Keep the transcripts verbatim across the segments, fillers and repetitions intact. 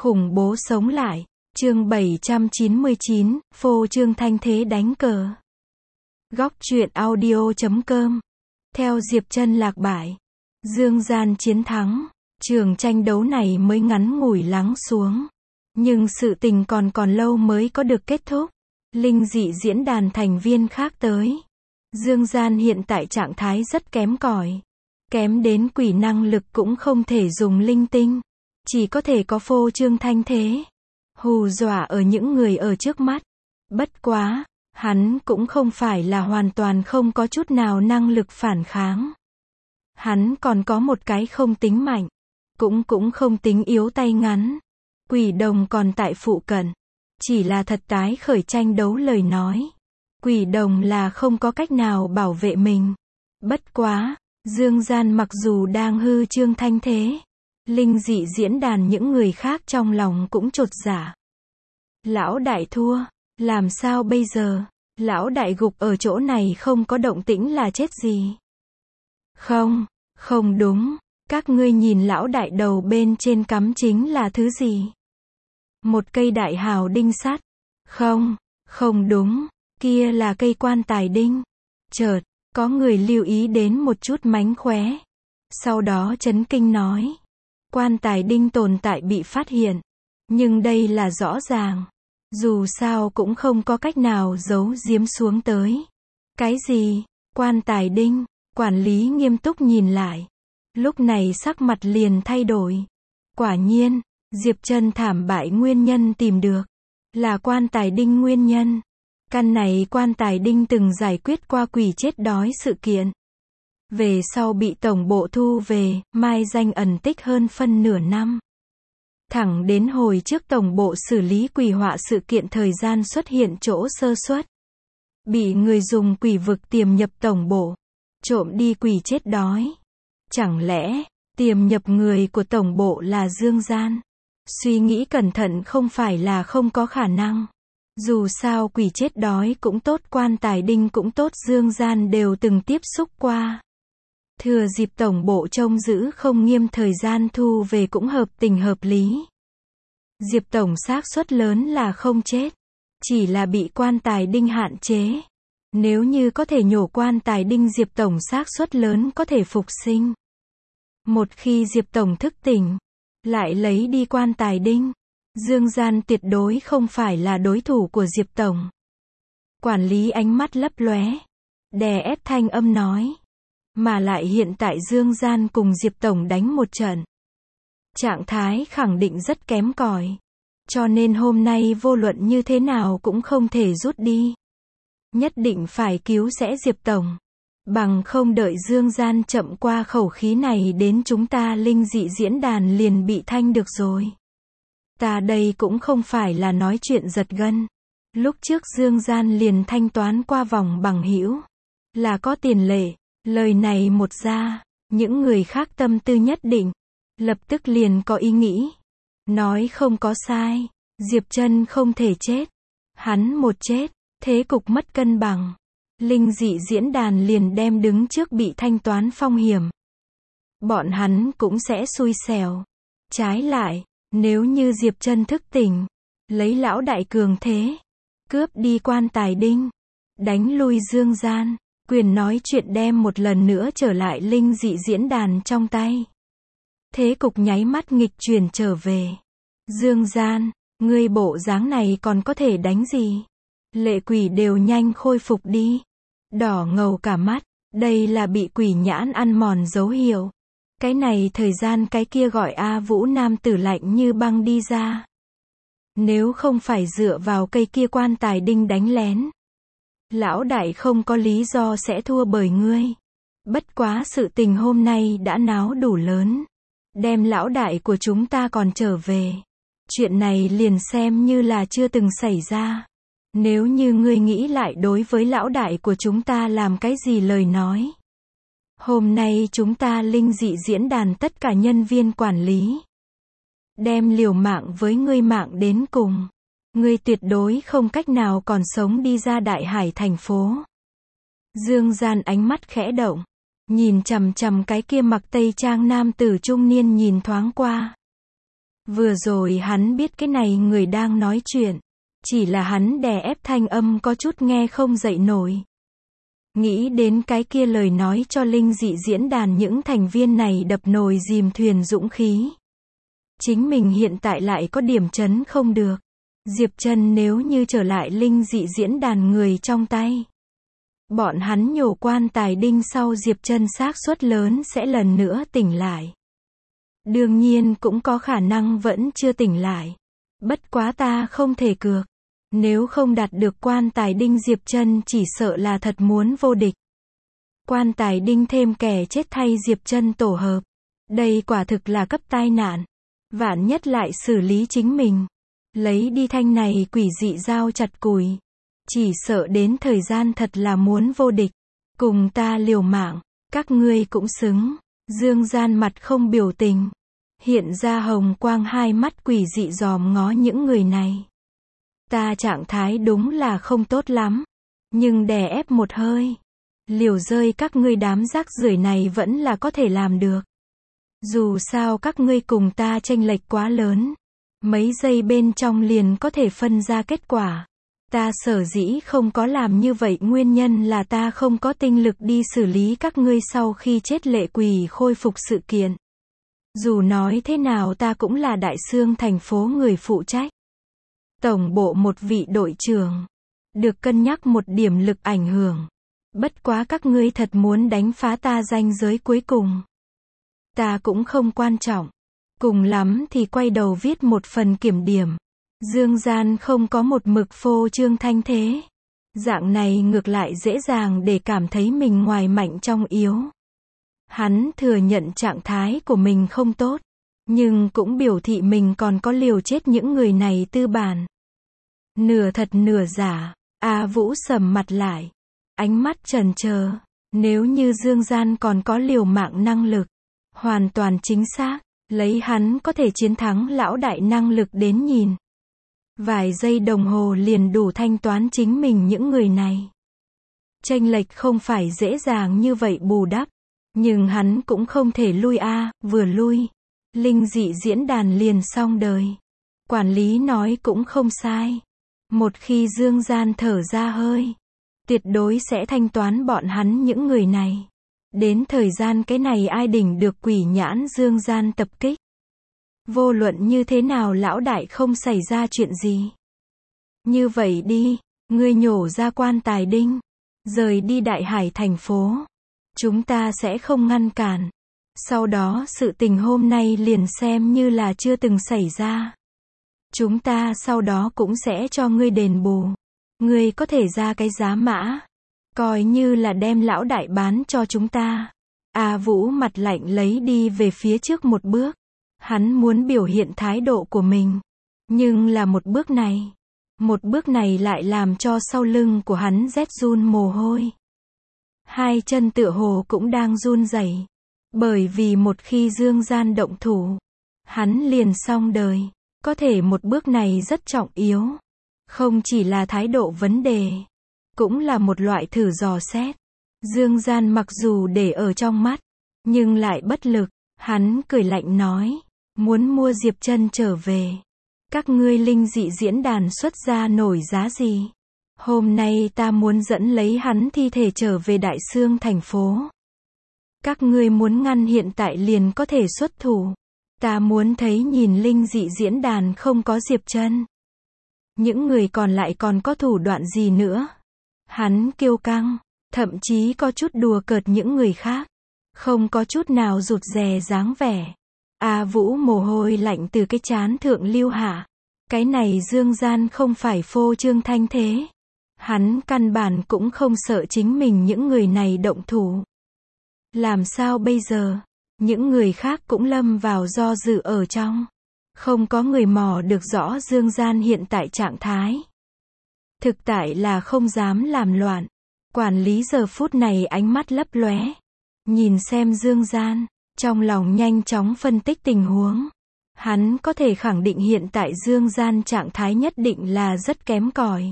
Khủng bố sống lại. Chương bảy trăm chín mươi chín, phô trương thanh thế đánh cờ. Góc truyện audio chấm com. Theo Diệp Trân lạc bại, Dương Gian chiến thắng, trường tranh đấu này mới ngắn ngủi lắng xuống. Nhưng sự tình còn còn lâu mới có được kết thúc. Linh dị diễn đàn thành viên khác tới. Dương Gian hiện tại trạng thái rất kém cỏi. Kém đến quỷ năng lực cũng không thể dùng linh tinh. Chỉ có thể có phô trương thanh thế. Hù dọa ở những người ở trước mắt. Bất quá, hắn cũng không phải là hoàn toàn không có chút nào năng lực phản kháng. Hắn còn có một cái không tính mạnh. Cũng cũng không tính yếu tay ngắn. Quỷ đồng còn tại phụ cận. Chỉ là thật tái khởi tranh đấu lời nói. Quỷ đồng là không có cách nào bảo vệ mình. Bất quá, Dương Gian mặc dù đang hư trương thanh thế. Linh dị diễn đàn những người khác trong lòng cũng chột dạ. Lão đại thua, làm sao bây giờ? Lão đại gục ở chỗ này không có động tĩnh là chết gì? Không, không đúng, các ngươi nhìn lão đại đầu bên trên cắm chính là thứ gì? Một cây đại hào đinh sắt. Không, không đúng, kia là cây quan tài đinh. Chợt, có người lưu ý đến một chút mánh khóe. Sau đó chấn kinh nói. Quan tài đinh tồn tại bị phát hiện. Nhưng đây là rõ ràng. Dù sao cũng không có cách nào giấu giếm xuống tới. Cái gì? Quan tài đinh? Quản lý nghiêm túc nhìn lại. Lúc này sắc mặt liền thay đổi. Quả nhiên, Diệp Trân thảm bại nguyên nhân tìm được. Là quan tài đinh nguyên nhân. Căn này quan tài đinh từng giải quyết qua quỷ chết đói sự kiện. Về sau bị tổng bộ thu về, mai danh ẩn tích hơn phân nửa năm. Thẳng đến hồi trước tổng bộ xử lý quỷ họa sự kiện thời gian xuất hiện chỗ sơ suất. Bị người dùng quỷ vực tiềm nhập tổng bộ. Trộm đi quỷ chết đói. Chẳng lẽ, tiềm nhập người của tổng bộ là Dương Gian? Suy nghĩ cẩn thận không phải là không có khả năng. Dù sao quỷ chết đói cũng tốt, quan tài đinh cũng tốt, Dương Gian đều từng tiếp xúc qua. Thừa dịp tổng bộ trông giữ không nghiêm thời gian thu về cũng hợp tình hợp lý. Diệp tổng xác suất lớn là không chết. Chỉ là bị quan tài đinh hạn chế. Nếu như có thể nhổ quan tài đinh, Diệp tổng xác suất lớn có thể phục sinh. Một khi Diệp tổng thức tỉnh, lại lấy đi quan tài đinh, Dương Gian tuyệt đối không phải là đối thủ của Diệp tổng. Quản lý ánh mắt lấp lóe, đè ép thanh âm nói. Mà lại hiện tại Dương Gian cùng Diệp tổng đánh một trận. Trạng thái khẳng định rất kém cỏi. Cho nên hôm nay vô luận như thế nào cũng không thể rút đi. Nhất định phải cứu sẽ Diệp tổng. Bằng không đợi Dương Gian chậm qua khẩu khí này đến chúng ta linh dị diễn đàn liền bị thanh được rồi. Ta đây cũng không phải là nói chuyện giật gân. Lúc trước Dương Gian liền thanh toán qua vòng bằng hữu. Là có tiền lệ. Lời này một ra, những người khác tâm tư nhất định. Lập tức liền có ý nghĩ. Nói không có sai. Diệp Trân không thể chết. Hắn một chết, thế cục mất cân bằng. Linh dị diễn đàn liền đem đứng trước bị thanh toán phong hiểm. Bọn hắn cũng sẽ xui xẻo. Trái lại, nếu như Diệp Trân thức tỉnh, lấy lão đại cường thế, cướp đi quan tài đinh, đánh lui Dương Gian, quyền nói chuyện đem một lần nữa trở lại linh dị diễn đàn trong tay. Thế cục nháy mắt nghịch chuyển trở về. Dương Gian, ngươi bộ dáng này còn có thể đánh gì? Lệ quỷ đều nhanh khôi phục đi. Đỏ ngầu cả mắt, đây là bị quỷ nhãn ăn mòn dấu hiệu. Cái này thời gian cái kia gọi A Vũ nam tử lạnh như băng đi ra. Nếu không phải dựa vào cây kia quan tài đinh đánh lén, lão đại không có lý do sẽ thua bởi ngươi. Bất quá sự tình hôm nay đã náo đủ lớn. Đem lão đại của chúng ta còn trở về. Chuyện này liền xem như là chưa từng xảy ra. Nếu như ngươi nghĩ lại đối với lão đại của chúng ta làm cái gì lời nói. Hôm nay chúng ta linh dị diễn đàn tất cả nhân viên quản lý. Đem liều mạng với ngươi mạng đến cùng. Ngươi tuyệt đối không cách nào còn sống đi ra Đại Hải thành phố. Dương Gian ánh mắt khẽ động. Nhìn chằm chằm cái kia mặc tây trang nam tử trung niên nhìn thoáng qua. Vừa rồi hắn biết cái này người đang nói chuyện. Chỉ là hắn đè ép thanh âm có chút nghe không dậy nổi. Nghĩ đến cái kia lời nói cho linh dị diễn đàn những thành viên này đập nồi dìm thuyền dũng khí. Chính mình hiện tại lại có điểm chấn không được. Diệp Trân nếu như trở lại linh dị diễn đàn người trong tay. Bọn hắn nhổ quan tài đinh sau Diệp Trân xác suất lớn sẽ lần nữa tỉnh lại. Đương nhiên cũng có khả năng vẫn chưa tỉnh lại. Bất quá ta không thể cược. Nếu không đạt được quan tài đinh Diệp Trân chỉ sợ là thật muốn vô địch. Quan tài đinh thêm kẻ chết thay Diệp Trân tổ hợp. Đây quả thực là cấp tai nạn. Vạn nhất lại xử lý chính mình. Lấy đi thanh này quỷ dị dao chặt củi. Chỉ sợ đến thời gian thật là muốn vô địch. Cùng ta liều mạng. Các ngươi cũng xứng. Dương Gian mặt không biểu tình. Hiện ra hồng quang hai mắt quỷ dị dòm ngó những người này. Ta trạng thái đúng là không tốt lắm. Nhưng đè ép một hơi. Liều rơi các ngươi đám rác rưởi này vẫn là có thể làm được. Dù sao các ngươi cùng ta chênh lệch quá lớn. Mấy giây bên trong liền có thể phân ra kết quả. Ta sở dĩ không có làm như vậy nguyên nhân là ta không có tinh lực đi xử lý các ngươi sau khi chết lệ quỷ khôi phục sự kiện. Dù nói thế nào ta cũng là Đại Xương thành phố người phụ trách. Tổng bộ một vị đội trưởng. Được cân nhắc một điểm lực ảnh hưởng. Bất quá các ngươi thật muốn đánh phá ta ranh giới cuối cùng. Ta cũng không quan trọng. Cùng lắm thì quay đầu viết một phần kiểm điểm. Dương Gian không có một mực phô trương thanh thế. Dạng này ngược lại dễ dàng để cảm thấy mình ngoài mạnh trong yếu. Hắn thừa nhận trạng thái của mình không tốt. Nhưng cũng biểu thị mình còn có liều chết những người này tư bản. Nửa thật nửa giả. A Vũ sầm mặt lại. Ánh mắt trần chờ. Nếu như Dương Gian còn có liều mạng năng lực. Hoàn toàn chính xác. Lấy hắn có thể chiến thắng lão đại năng lực đến nhìn. Vài giây đồng hồ liền đủ thanh toán chính mình những người này. Chênh lệch không phải dễ dàng như vậy bù đắp. Nhưng hắn cũng không thể lui a, vừa lui. Linh dị diễn đàn liền xong đời. Quản lý nói cũng không sai. Một khi Dương Gian thở ra hơi. Tuyệt đối sẽ thanh toán bọn hắn những người này. Đến thời gian cái này ai đỉnh được quỷ nhãn Dương Gian tập kích. Vô luận như thế nào lão đại không xảy ra chuyện gì. Như vậy đi, ngươi nhổ ra quan tài đinh. Rời đi Đại Hải thành phố. Chúng ta sẽ không ngăn cản. Sau đó sự tình hôm nay liền xem như là chưa từng xảy ra. Chúng ta sau đó cũng sẽ cho ngươi đền bù. Ngươi có thể ra cái giá mã. Coi như là đem lão đại bán cho chúng ta. A Vũ mặt lạnh lấy đi về phía trước một bước. Hắn muốn biểu hiện thái độ của mình. Nhưng là một bước này. Một bước này lại làm cho sau lưng của hắn rét run mồ hôi. Hai chân tựa hồ cũng đang run rẩy. Bởi vì một khi Dương Gian động thủ. Hắn liền xong đời. Có thể một bước này rất trọng yếu. Không chỉ là thái độ vấn đề. Cũng là một loại thử dò xét. Dương Gian mặc dù để ở trong mắt. Nhưng lại bất lực. Hắn cười lạnh nói. Muốn mua Diệp Trân trở về. Các ngươi linh dị diễn đàn xuất ra nổi giá gì? Hôm nay ta muốn dẫn lấy hắn thi thể trở về Đại Xương thành phố. Các ngươi muốn ngăn hiện tại liền có thể xuất thủ. Ta muốn thấy nhìn linh dị diễn đàn không có Diệp Trân. Những người còn lại còn có thủ đoạn gì nữa? Hắn kiêu căng, thậm chí có chút đùa cợt những người khác. Không có chút nào rụt rè dáng vẻ. A Vũ mồ hôi lạnh từ cái trán thượng lưu hạ. Cái này Dương Gian không phải phô trương thanh thế. Hắn căn bản cũng không sợ chính mình những người này động thủ. Làm sao bây giờ? Những người khác cũng lâm vào do dự ở trong. Không có người mò được rõ Dương Gian hiện tại trạng thái. Thực tại là không dám làm loạn. Quản lý giờ phút này ánh mắt lấp lóe. Nhìn xem Dương Gian. Trong lòng nhanh chóng phân tích tình huống. Hắn có thể khẳng định hiện tại Dương Gian trạng thái nhất định là rất kém cỏi.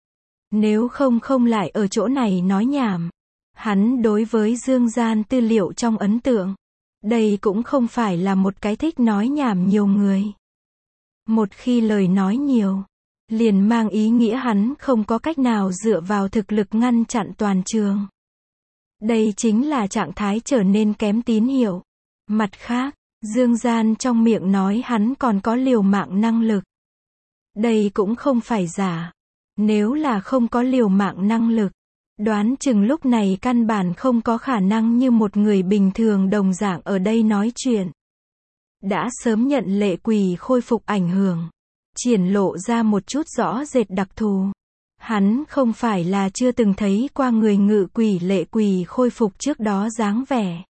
Nếu không không lại ở chỗ này nói nhảm. Hắn đối với Dương Gian tư liệu trong ấn tượng. Đây cũng không phải là một cái thích nói nhảm nhiều người. Một khi lời nói nhiều, liền mang ý nghĩa hắn không có cách nào dựa vào thực lực ngăn chặn toàn trường. Đây chính là trạng thái trở nên kém tín hiệu. Mặt khác, Dương Gian trong miệng nói hắn còn có liều mạng năng lực. Đây cũng không phải giả. Nếu là không có liều mạng năng lực, đoán chừng lúc này căn bản không có khả năng như một người bình thường đồng dạng ở đây nói chuyện. Đã sớm nhận lệ quỷ khôi phục ảnh hưởng, triển lộ ra một chút rõ rệt đặc thù. Hắn không phải là chưa từng thấy qua người ngự quỷ lệ quỷ khôi phục trước đó dáng vẻ.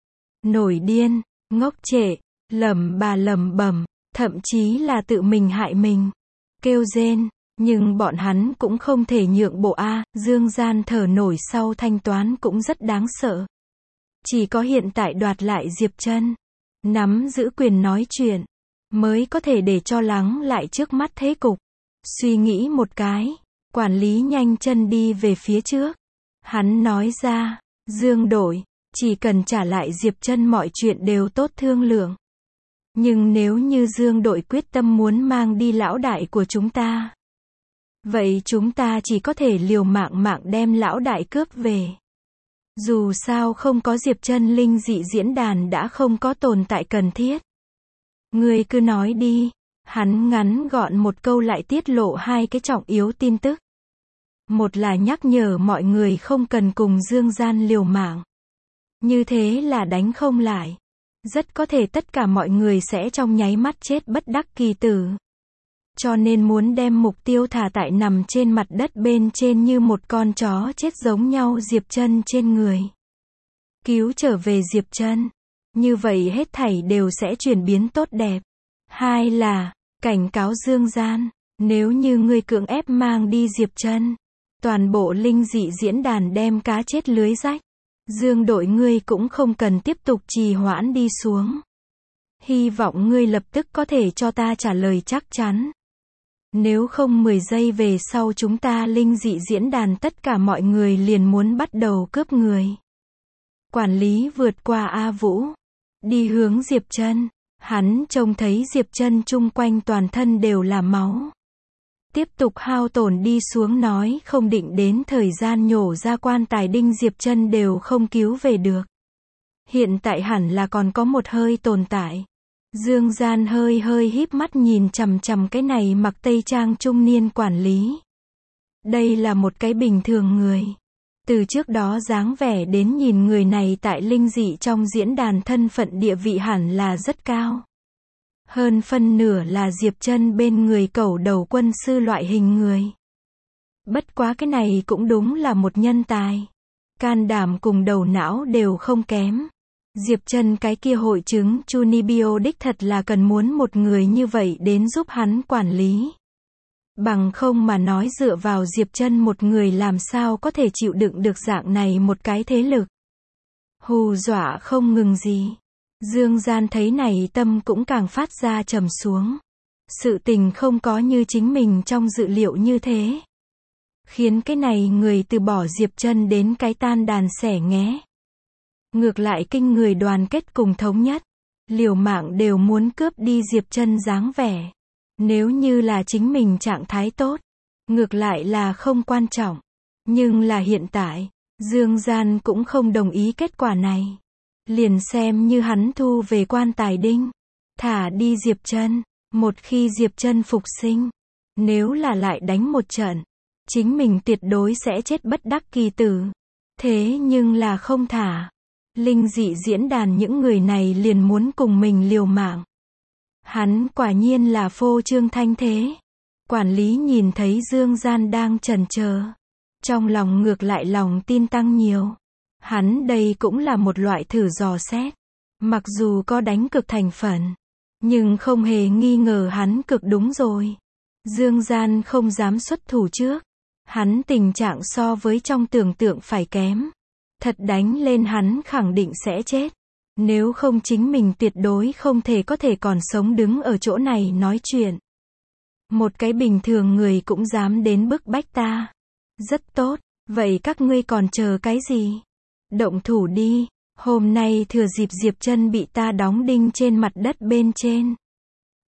Nổi điên, ngốc trệ, lẩm bà lẩm bẩm, thậm chí là tự mình hại mình, kêu rên, nhưng bọn hắn cũng không thể nhượng bộ a, Dương Gian thở nổi sau thanh toán cũng rất đáng sợ. Chỉ có hiện tại đoạt lại Diệp Chân, nắm giữ quyền nói chuyện, mới có thể để cho lắng lại trước mắt thế cục. Suy nghĩ một cái, quản lý nhanh chân đi về phía trước. Hắn nói ra, Dương đội, chỉ cần trả lại Diệp Chân mọi chuyện đều tốt thương lượng. Nhưng nếu như Dương đội quyết tâm muốn mang đi lão đại của chúng ta, vậy chúng ta chỉ có thể liều mạng mạng đem lão đại cướp về. Dù sao không có Diệp Chân linh dị diễn đàn đã không có tồn tại cần thiết. Ngươi cứ nói đi. Hắn ngắn gọn một câu lại tiết lộ hai cái trọng yếu tin tức. Một là nhắc nhở mọi người không cần cùng Dương Gian liều mạng. Như thế là đánh không lại. Rất có thể tất cả mọi người sẽ trong nháy mắt chết bất đắc kỳ tử. Cho nên muốn đem mục tiêu thả tại nằm trên mặt đất bên trên như một con chó chết giống nhau Diệp Chân trên người. Cứu trở về Diệp Chân. Như vậy hết thảy đều sẽ chuyển biến tốt đẹp. Hai là, cảnh cáo Dương Gian, nếu như ngươi cưỡng ép mang đi Diệp Chân, toàn bộ linh dị diễn đàn đem cá chết lưới rách. Dương đội ngươi cũng không cần tiếp tục trì hoãn đi xuống. Hy vọng ngươi lập tức có thể cho ta trả lời chắc chắn. Nếu không mười giây về sau chúng ta linh dị diễn đàn tất cả mọi người liền muốn bắt đầu cướp người. Quản lý vượt qua A Vũ, đi hướng Diệp Chân. Hắn trông thấy Diệp Chân chung quanh toàn thân đều là máu. Tiếp tục hao tổn đi xuống nói không định đến thời gian nhổ ra quan tài đinh Diệp Chân đều không cứu về được. Hiện tại hẳn là còn có một hơi tồn tại. Dương Gian hơi hơi híp mắt nhìn chằm chằm cái này mặc tây trang trung niên quản lý. Đây là một cái bình thường người. Từ trước đó dáng vẻ đến nhìn người này tại linh dị trong diễn đàn thân phận địa vị hẳn là rất cao. Hơn phân nửa là Diệp Chân bên người cẩu đầu quân sư loại hình người. Bất quá cái này cũng đúng là một nhân tài. Can đảm cùng đầu não đều không kém. Diệp Chân cái kia hội chứng Chunibyo đích thật là cần muốn một người như vậy đến giúp hắn quản lý. Bằng không mà nói dựa vào Diệp Chân một người làm sao có thể chịu đựng được dạng này một cái thế lực. Hù dọa không ngừng gì. Dương Gian thấy này tâm cũng càng phát ra trầm xuống. Sự tình không có như chính mình trong dự liệu như thế. Khiến cái này người từ bỏ Diệp Chân đến cái tan đàn xẻ nghé. Ngược lại kinh người đoàn kết cùng thống nhất. Liều mạng đều muốn cướp đi Diệp Chân dáng vẻ. Nếu như là chính mình trạng thái tốt, ngược lại là không quan trọng. Nhưng là hiện tại, Dương Gian cũng không đồng ý kết quả này. Liền xem như hắn thu về quan tài đinh, thả đi Diệp Chân. Một khi Diệp Chân phục sinh, nếu là lại đánh một trận, chính mình tuyệt đối sẽ chết bất đắc kỳ tử. Thế nhưng là không thả. Linh dị diễn đàn những người này liền muốn cùng mình liều mạng. Hắn quả nhiên là phô trương thanh thế. Quản lý nhìn thấy Dương Gian đang chần chờ, trong lòng ngược lại lòng tin tăng nhiều. Hắn đây cũng là một loại thử dò xét. Mặc dù có đánh cực thành phần, nhưng không hề nghi ngờ hắn cực đúng rồi. Dương Gian không dám xuất thủ trước. Hắn tình trạng so với trong tưởng tượng phải kém. Thật đánh lên hắn khẳng định sẽ chết. Nếu không chính mình tuyệt đối không thể có thể còn sống đứng ở chỗ này nói chuyện. Một cái bình thường người cũng dám đến bức bách ta. Rất tốt, vậy các ngươi còn chờ cái gì? Động thủ đi, hôm nay thừa dịp Diệp Chân bị ta đóng đinh trên mặt đất bên trên.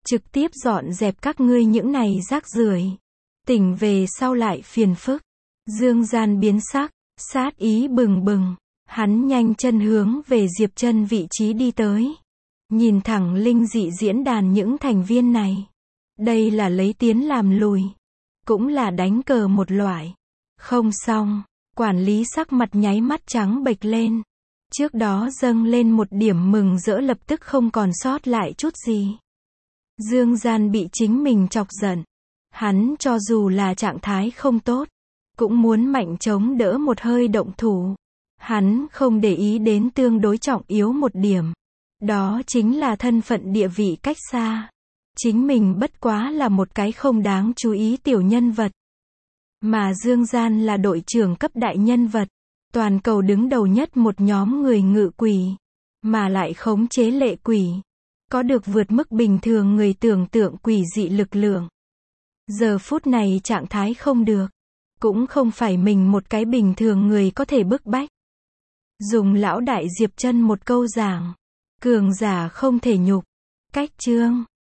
trực tiếp dọn dẹp các ngươi những này rác rưởi. Tỉnh về sau lại phiền phức. Dương Gian biến sắc, sát ý bừng bừng. Hắn nhanh chân hướng về Diệp Chân vị trí đi tới. Nhìn thẳng linh dị diễn đàn những thành viên này. Đây là lấy tiến làm lùi. Cũng là đánh cờ một loại. Không xong, quản lý sắc mặt nháy mắt trắng bệch lên. Trước đó dâng lên một điểm mừng rỡ lập tức không còn sót lại chút gì. Dương Gian bị chính mình chọc giận. Hắn cho dù là trạng thái không tốt, cũng muốn mạnh chống đỡ một hơi động thủ. Hắn không để ý đến tương đối trọng yếu một điểm. Đó chính là thân phận địa vị cách xa. Chính mình bất quá là một cái không đáng chú ý tiểu nhân vật. Mà Dương Gian là đội trưởng cấp đại nhân vật. Toàn cầu đứng đầu nhất một nhóm người ngự quỷ. Mà lại khống chế lệ quỷ. Có được vượt mức bình thường người tưởng tượng quỷ dị lực lượng. Giờ phút này trạng thái không được. Cũng không phải mình một cái bình thường người có thể bức bách. Dùng lão đại Diệp Chân một câu giảng. Cường giả không thể nhục. Cách chương.